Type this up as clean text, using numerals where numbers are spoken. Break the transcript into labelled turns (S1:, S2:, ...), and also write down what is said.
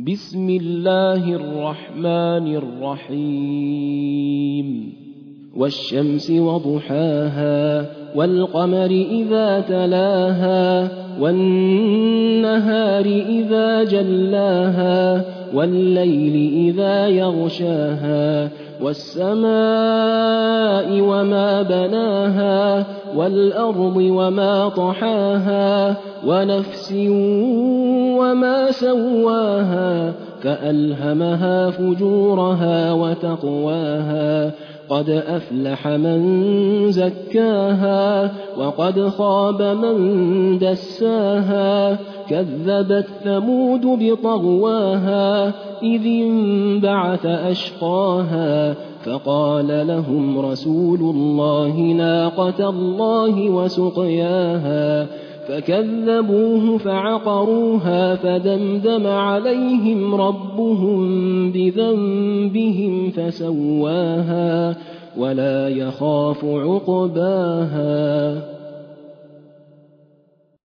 S1: بسم الله الرحمن الرحيم والشمس وضحاها والقمر إذا تلاها والنهار إذا جلاها والليل إذا يغشاها والسماء وما بناها والأرض وما طحاها ونفس وما سواها فألهمها فجورها وتقواها قد أفلح من زكاها وقد خاب من دساها كذبت ثمود بطغواها إذ انبعث أشقاها فقال لهم رسول الله ناقة الله وسقياها فكذبوه فعقروها فدمدم عليهم ربهم بذنبهم فسواها ولا يخاف عقباها